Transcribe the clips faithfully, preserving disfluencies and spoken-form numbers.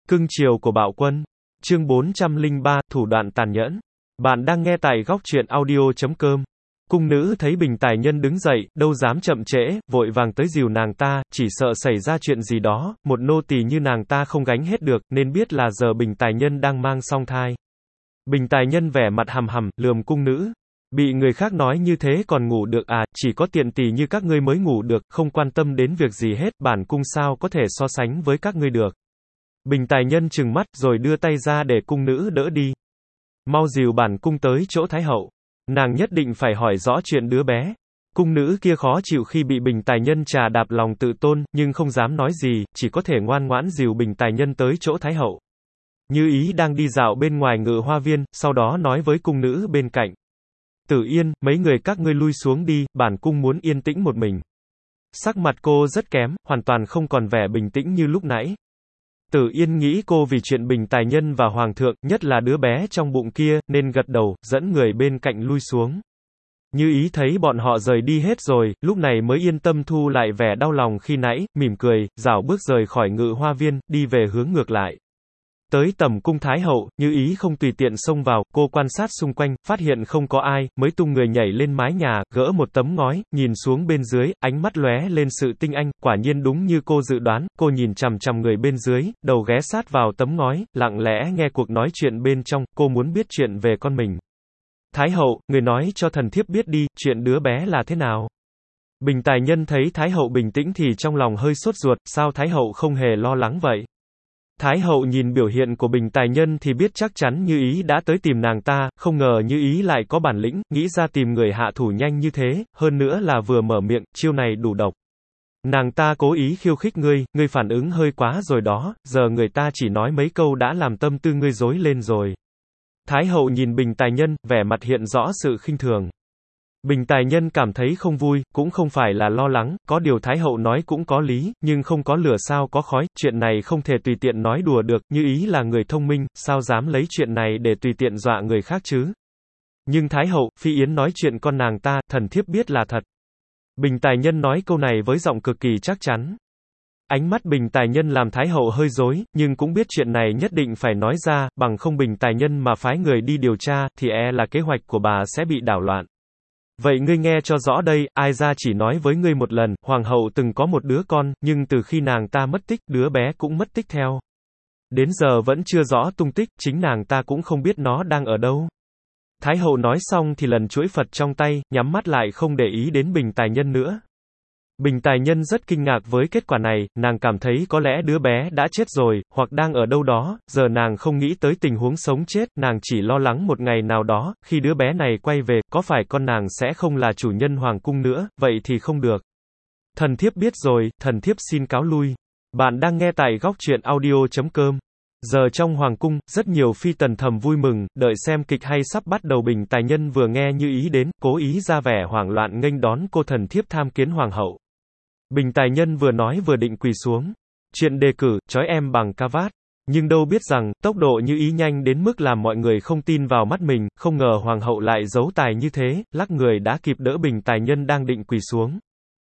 Cưng chiều của Bạo Quân. Chương bốn trăm lẻ ba, thủ đoạn tàn nhẫn. Bạn đang nghe tại góc truyện audio chấm com. Cung nữ thấy Bình Tài Nhân đứng dậy, đâu dám chậm trễ, vội vàng tới dìu nàng ta, chỉ sợ xảy ra chuyện gì đó, một nô tỳ như nàng ta không gánh hết được, nên biết là giờ Bình Tài Nhân đang mang song thai. Bình Tài Nhân vẻ mặt hầm hầm, lườm cung nữ. Bị người khác nói như thế còn ngủ được à, chỉ có tiện tỳ như các ngươi mới ngủ được, không quan tâm đến việc gì hết, bản cung sao có thể so sánh với các ngươi được. Bình Tài Nhân trừng mắt, rồi đưa tay ra để cung nữ đỡ đi. Mau dìu bản cung tới chỗ Thái Hậu. Nàng nhất định phải hỏi rõ chuyện đứa bé. Cung nữ kia khó chịu khi bị Bình Tài Nhân trà đạp lòng tự tôn, nhưng không dám nói gì, chỉ có thể ngoan ngoãn dìu Bình Tài Nhân tới chỗ Thái Hậu. Như Ý đang đi dạo bên ngoài Ngự Hoa Viên, sau đó nói với cung nữ bên cạnh. Tử Yên, mấy người các ngươi lui xuống đi, bản cung muốn yên tĩnh một mình. Sắc mặt cô rất kém, hoàn toàn không còn vẻ bình tĩnh như lúc nãy. Tử Yên nghĩ cô vì chuyện Bình Tài Nhân và Hoàng thượng, nhất là đứa bé trong bụng kia, nên gật đầu, dẫn người bên cạnh lui xuống. Như Ý thấy bọn họ rời đi hết rồi, lúc này mới yên tâm thu lại vẻ đau lòng khi nãy, mỉm cười, rảo bước rời khỏi Ngự Hoa Viên, đi về hướng ngược lại. Tới tầm cung Thái Hậu, Như Ý không tùy tiện xông vào, cô quan sát xung quanh, phát hiện không có ai, mới tung người nhảy lên mái nhà, gỡ một tấm ngói, nhìn xuống bên dưới, ánh mắt lóe lên sự tinh anh, quả nhiên đúng như cô dự đoán, cô nhìn chằm chằm người bên dưới, đầu ghé sát vào tấm ngói, lặng lẽ nghe cuộc nói chuyện bên trong, cô muốn biết chuyện về con mình. Thái Hậu, người nói cho thần thiếp biết đi, chuyện đứa bé là thế nào? Bình Tài Nhân thấy Thái Hậu bình tĩnh thì trong lòng hơi sốt ruột, sao Thái Hậu không hề lo lắng vậy? Thái Hậu nhìn biểu hiện của Bình Tài Nhân thì biết chắc chắn Như Ý đã tới tìm nàng ta, không ngờ Như Ý lại có bản lĩnh, nghĩ ra tìm người hạ thủ nhanh như thế, hơn nữa là vừa mở miệng, chiêu này đủ độc. Nàng ta cố ý khiêu khích ngươi, ngươi phản ứng hơi quá rồi đó, giờ người ta chỉ nói mấy câu đã làm tâm tư ngươi rối lên rồi. Thái Hậu nhìn Bình Tài Nhân, vẻ mặt hiện rõ sự khinh thường. Bình Tài Nhân cảm thấy không vui, cũng không phải là lo lắng, có điều Thái Hậu nói cũng có lý, nhưng không có lửa sao có khói, chuyện này không thể tùy tiện nói đùa được, Như Ý là người thông minh, sao dám lấy chuyện này để tùy tiện dọa người khác chứ? Nhưng Thái Hậu, Phi Yến nói chuyện con nàng ta, thần thiếp biết là thật. Bình Tài Nhân nói câu này với giọng cực kỳ chắc chắn. Ánh mắt Bình Tài Nhân làm Thái Hậu hơi rối, nhưng cũng biết chuyện này nhất định phải nói ra, bằng không Bình Tài Nhân mà phái người đi điều tra, thì e là kế hoạch của bà sẽ bị đảo loạn. Vậy ngươi nghe cho rõ đây, ai ra chỉ nói với ngươi một lần, Hoàng hậu từng có một đứa con, nhưng từ khi nàng ta mất tích, đứa bé cũng mất tích theo. Đến giờ vẫn chưa rõ tung tích, chính nàng ta cũng không biết nó đang ở đâu. Thái Hậu nói xong thì lần chuỗi Phật trong tay, nhắm mắt lại không để ý đến Bình Tài Nhân nữa. Bình Tài Nhân rất kinh ngạc với kết quả này, nàng cảm thấy có lẽ đứa bé đã chết rồi, hoặc đang ở đâu đó, giờ nàng không nghĩ tới tình huống sống chết, nàng chỉ lo lắng một ngày nào đó, khi đứa bé này quay về, có phải con nàng sẽ không là chủ nhân hoàng cung nữa, vậy thì không được. Thần thiếp biết rồi, thần thiếp xin cáo lui. Bạn đang nghe tại góc truyện audio chấm com. Giờ trong hoàng cung, rất nhiều phi tần thầm vui mừng, đợi xem kịch hay sắp bắt đầu. Bình Tài Nhân vừa nghe Như Ý đến, cố ý ra vẻ hoảng loạn nghênh đón cô thần thiếp tham kiến hoàng hậu. Bình Tài Nhân vừa nói vừa định quỳ xuống. Chuyện đề cử, trói em bằng ca vát. Nhưng đâu biết rằng, tốc độ Như Ý nhanh đến mức làm mọi người không tin vào mắt mình, không ngờ hoàng hậu lại giấu tài như thế, lắc người đã kịp đỡ Bình Tài Nhân đang định quỳ xuống.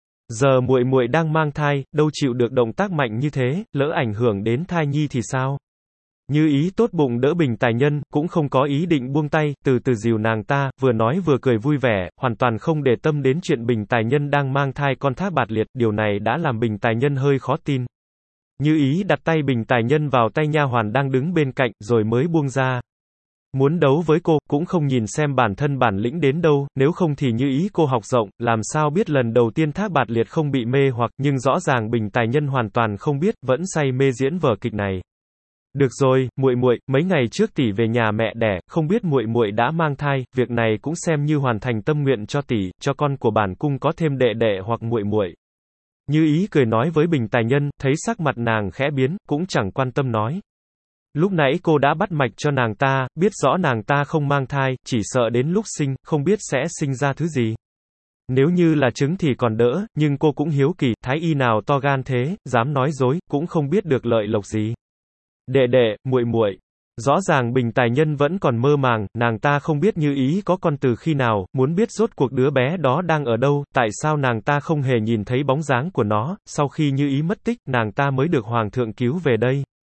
Giờ muội muội đang mang thai, đâu chịu được động tác mạnh như thế, lỡ ảnh hưởng đến thai nhi thì sao? Như Ý tốt bụng đỡ Bình Tài Nhân, cũng không có ý định buông tay, từ từ dìu nàng ta, vừa nói vừa cười vui vẻ, hoàn toàn không để tâm đến chuyện Bình Tài Nhân đang mang thai con Thác Bạt Liệt, điều này đã làm Bình Tài Nhân hơi khó tin. Như Ý đặt tay Bình Tài Nhân vào tay nha hoàn đang đứng bên cạnh, rồi mới buông ra. Muốn đấu với cô, cũng không nhìn xem bản thân bản lĩnh đến đâu, nếu không thì Như Ý cô học rộng, làm sao biết lần đầu tiên Thác Bạt Liệt không bị mê hoặc, nhưng rõ ràng Bình Tài Nhân hoàn toàn không biết, vẫn say mê diễn vở kịch này. Được rồi, muội muội, mấy ngày trước tỷ về nhà mẹ đẻ, không biết muội muội đã mang thai, việc này cũng xem như hoàn thành tâm nguyện cho tỷ, cho con của bản cung có thêm đệ đệ hoặc muội muội. Như Ý cười nói với Bình Tài Nhân, thấy sắc mặt nàng khẽ biến, cũng chẳng quan tâm nói. Lúc nãy cô đã bắt mạch cho nàng ta, biết rõ nàng ta không mang thai, chỉ sợ đến lúc sinh, không biết sẽ sinh ra thứ gì. Nếu như là trứng thì còn đỡ, nhưng cô cũng hiếu kỳ, thái y nào to gan thế, dám nói dối, cũng không biết được lợi lộc gì. Đệ đệ, muội muội. Rõ ràng Bình Tài Nhân vẫn còn mơ màng, nàng ta không biết Như Ý có con từ khi nào, muốn biết rốt cuộc đứa bé đó đang ở đâu, tại sao nàng ta không hề nhìn thấy bóng dáng của nó, sau khi Như Ý mất tích, nàng ta mới được hoàng thượng cứu về đây.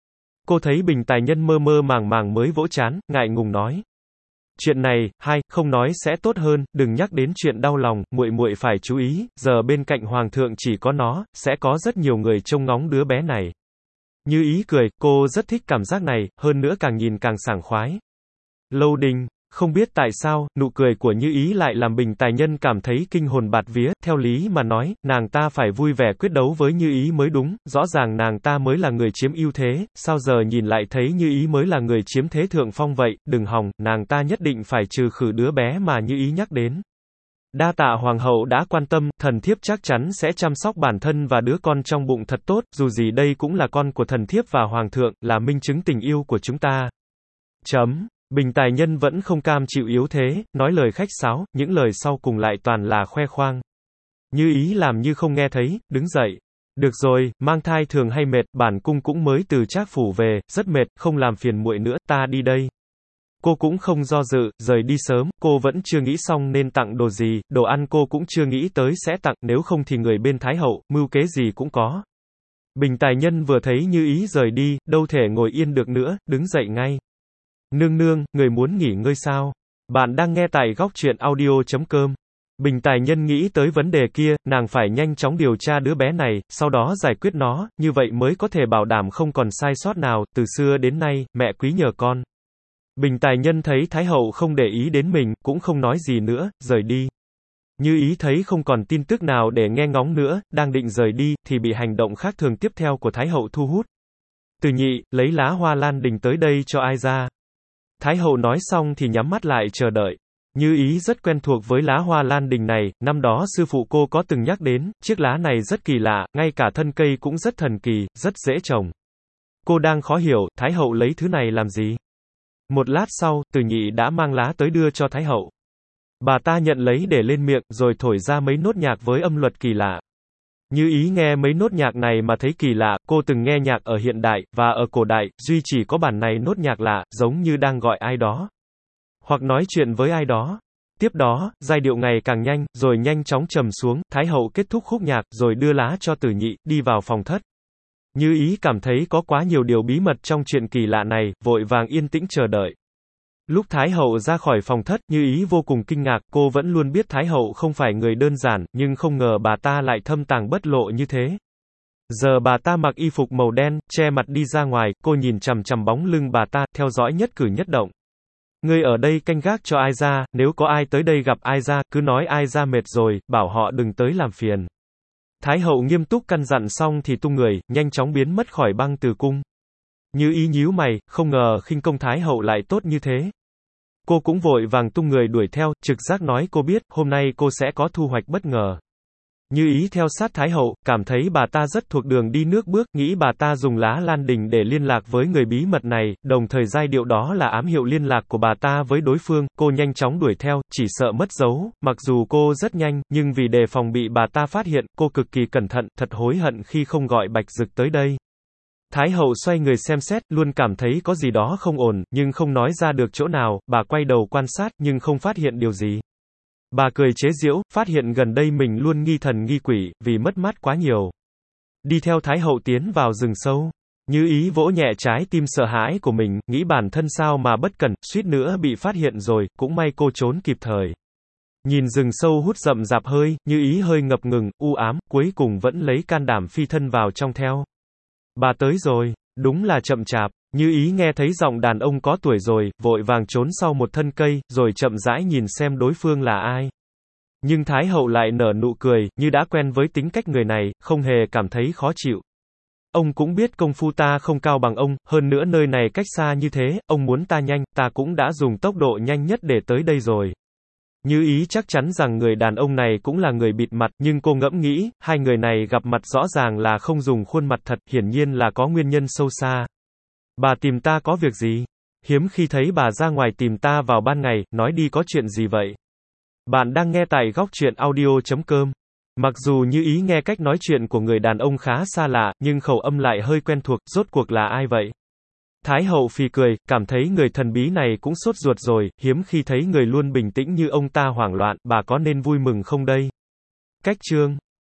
Cô thấy Bình Tài Nhân mơ mơ màng màng mới vỗ trán, ngại ngùng nói. Chuyện này, hai, không nói sẽ tốt hơn, đừng nhắc đến chuyện đau lòng, muội muội phải chú ý, giờ bên cạnh hoàng thượng chỉ có nó, sẽ có rất nhiều người trông ngóng đứa bé này. Như Ý cười, cô rất thích cảm giác này, hơn nữa càng nhìn càng sảng khoái. Lâu Đình, không biết tại sao, nụ cười của Như Ý lại làm Bình Tài Nhân cảm thấy kinh hồn bạt vía, theo lý mà nói, nàng ta phải vui vẻ quyết đấu với Như Ý mới đúng, rõ ràng nàng ta mới là người chiếm ưu thế, sao giờ nhìn lại thấy Như Ý mới là người chiếm thế thượng phong vậy, đừng hòng, nàng ta nhất định phải trừ khử đứa bé mà Như Ý nhắc đến. Đa tạ hoàng hậu đã quan tâm, thần thiếp chắc chắn sẽ chăm sóc bản thân và đứa con trong bụng thật tốt, dù gì đây cũng là con của thần thiếp và hoàng thượng, là minh chứng tình yêu của chúng ta. Chấm. Bình Tài Nhân vẫn không cam chịu yếu thế, nói lời khách sáo, những lời sau cùng lại toàn là khoe khoang. Như Ý làm như không nghe thấy, đứng dậy. Được rồi, mang thai thường hay mệt, bản cung cũng mới từ Trác phủ về, rất mệt, không làm phiền muội nữa, ta đi đây. Cô cũng không do dự, rời đi sớm, cô vẫn chưa nghĩ xong nên tặng đồ gì, đồ ăn cô cũng chưa nghĩ tới sẽ tặng, nếu không thì người bên Thái hậu, mưu kế gì cũng có. Bình Tài Nhân vừa thấy Như Ý rời đi, đâu thể ngồi yên được nữa, đứng dậy ngay. Nương nương, người muốn nghỉ ngơi sao? Bạn đang nghe tại góc truyện audio chấm com. Bình Tài Nhân nghĩ tới vấn đề kia, nàng phải nhanh chóng điều tra đứa bé này, sau đó giải quyết nó, như vậy mới có thể bảo đảm không còn sai sót nào, từ xưa đến nay, mẹ quý nhờ con. Bình Tài Nhân thấy Thái hậu không để ý đến mình, cũng không nói gì nữa, rời đi. Như Ý thấy không còn tin tức nào để nghe ngóng nữa, đang định rời đi, thì bị hành động khác thường tiếp theo của Thái hậu thu hút. Từ Nhị, lấy lá hoa lan đình tới đây cho ai ra. Thái hậu nói xong thì nhắm mắt lại chờ đợi. Như Ý rất quen thuộc với lá hoa lan đình này, năm đó sư phụ cô có từng nhắc đến, chiếc lá này rất kỳ lạ, ngay cả thân cây cũng rất thần kỳ, rất dễ trồng. Cô đang khó hiểu, Thái hậu lấy thứ này làm gì? Một lát sau, Từ Nhị đã mang lá tới đưa cho Thái hậu. Bà ta nhận lấy để lên miệng, rồi thổi ra mấy nốt nhạc với âm luật kỳ lạ. Như Ý nghe mấy nốt nhạc này mà thấy kỳ lạ, cô từng nghe nhạc ở hiện đại, và ở cổ đại, duy chỉ có bản này nốt nhạc lạ, giống như đang gọi ai đó. Hoặc nói chuyện với ai đó. Tiếp đó, giai điệu ngày càng nhanh, rồi nhanh chóng trầm xuống, Thái hậu kết thúc khúc nhạc, rồi đưa lá cho Tử Nhị, đi vào phòng thất. Như Ý cảm thấy có quá nhiều điều bí mật trong chuyện kỳ lạ này, vội vàng yên tĩnh chờ đợi. Lúc Thái hậu ra khỏi phòng thất, Như Ý vô cùng kinh ngạc, cô vẫn luôn biết Thái hậu không phải người đơn giản, nhưng không ngờ bà ta lại thâm tàng bất lộ như thế. Giờ bà ta mặc y phục màu đen, che mặt đi ra ngoài, cô nhìn chằm chằm bóng lưng bà ta, theo dõi nhất cử nhất động. Ngươi ở đây canh gác cho ai ra, nếu có ai tới đây gặp ai ra, cứ nói ai ra mệt rồi, bảo họ đừng tới làm phiền. Thái hậu nghiêm túc căn dặn xong thì tung người, nhanh chóng biến mất khỏi Băng Từ cung. Như Ý nhíu mày, không ngờ khinh công Thái hậu lại tốt như thế. Cô cũng vội vàng tung người đuổi theo, trực giác nói cô biết, hôm nay cô sẽ có thu hoạch bất ngờ. Như Ý theo sát Thái hậu, cảm thấy bà ta rất thuộc đường đi nước bước, nghĩ bà ta dùng lá lan đình để liên lạc với người bí mật này, đồng thời giai điệu đó là ám hiệu liên lạc của bà ta với đối phương, cô nhanh chóng đuổi theo, chỉ sợ mất dấu, mặc dù cô rất nhanh, nhưng vì đề phòng bị bà ta phát hiện, cô cực kỳ cẩn thận, thật hối hận khi không gọi Bạch Dực tới đây. Thái hậu xoay người xem xét, luôn cảm thấy có gì đó không ổn, nhưng không nói ra được chỗ nào, bà quay đầu quan sát, nhưng không phát hiện điều gì. Bà cười chế giễu, phát hiện gần đây mình luôn nghi thần nghi quỷ, vì mất mát quá nhiều. Đi theo Thái hậu tiến vào rừng sâu. Như Ý vỗ nhẹ trái tim sợ hãi của mình, nghĩ bản thân sao mà bất cẩn, suýt nữa bị phát hiện rồi, cũng may cô trốn kịp thời. Nhìn rừng sâu hút rậm rạp hơi, Như Ý hơi ngập ngừng, u ám, cuối cùng vẫn lấy can đảm phi thân vào trong theo. Bà tới rồi, đúng là chậm chạp. Như Ý nghe thấy giọng đàn ông có tuổi rồi, vội vàng trốn sau một thân cây, rồi chậm rãi nhìn xem đối phương là ai. Nhưng Thái hậu lại nở nụ cười, như đã quen với tính cách người này, không hề cảm thấy khó chịu. Ông cũng biết công phu ta không cao bằng ông, hơn nữa nơi này cách xa như thế, ông muốn ta nhanh, ta cũng đã dùng tốc độ nhanh nhất để tới đây rồi. Như Ý chắc chắn rằng người đàn ông này cũng là người bịt mặt, nhưng cô ngẫm nghĩ, hai người này gặp mặt rõ ràng là không dùng khuôn mặt thật, hiển nhiên là có nguyên nhân sâu xa. Bà tìm ta có việc gì? Hiếm khi thấy bà ra ngoài tìm ta vào ban ngày, nói đi có chuyện gì vậy? Bạn đang nghe tại góc truyện audio chấm com. Mặc dù Như Ý nghe cách nói chuyện của người đàn ông khá xa lạ, nhưng khẩu âm lại hơi quen thuộc, rốt cuộc là ai vậy? Thái hậu phì cười, cảm thấy người thần bí này cũng sốt ruột rồi, hiếm khi thấy người luôn bình tĩnh như ông ta hoảng loạn, bà có nên vui mừng không đây? Cách chương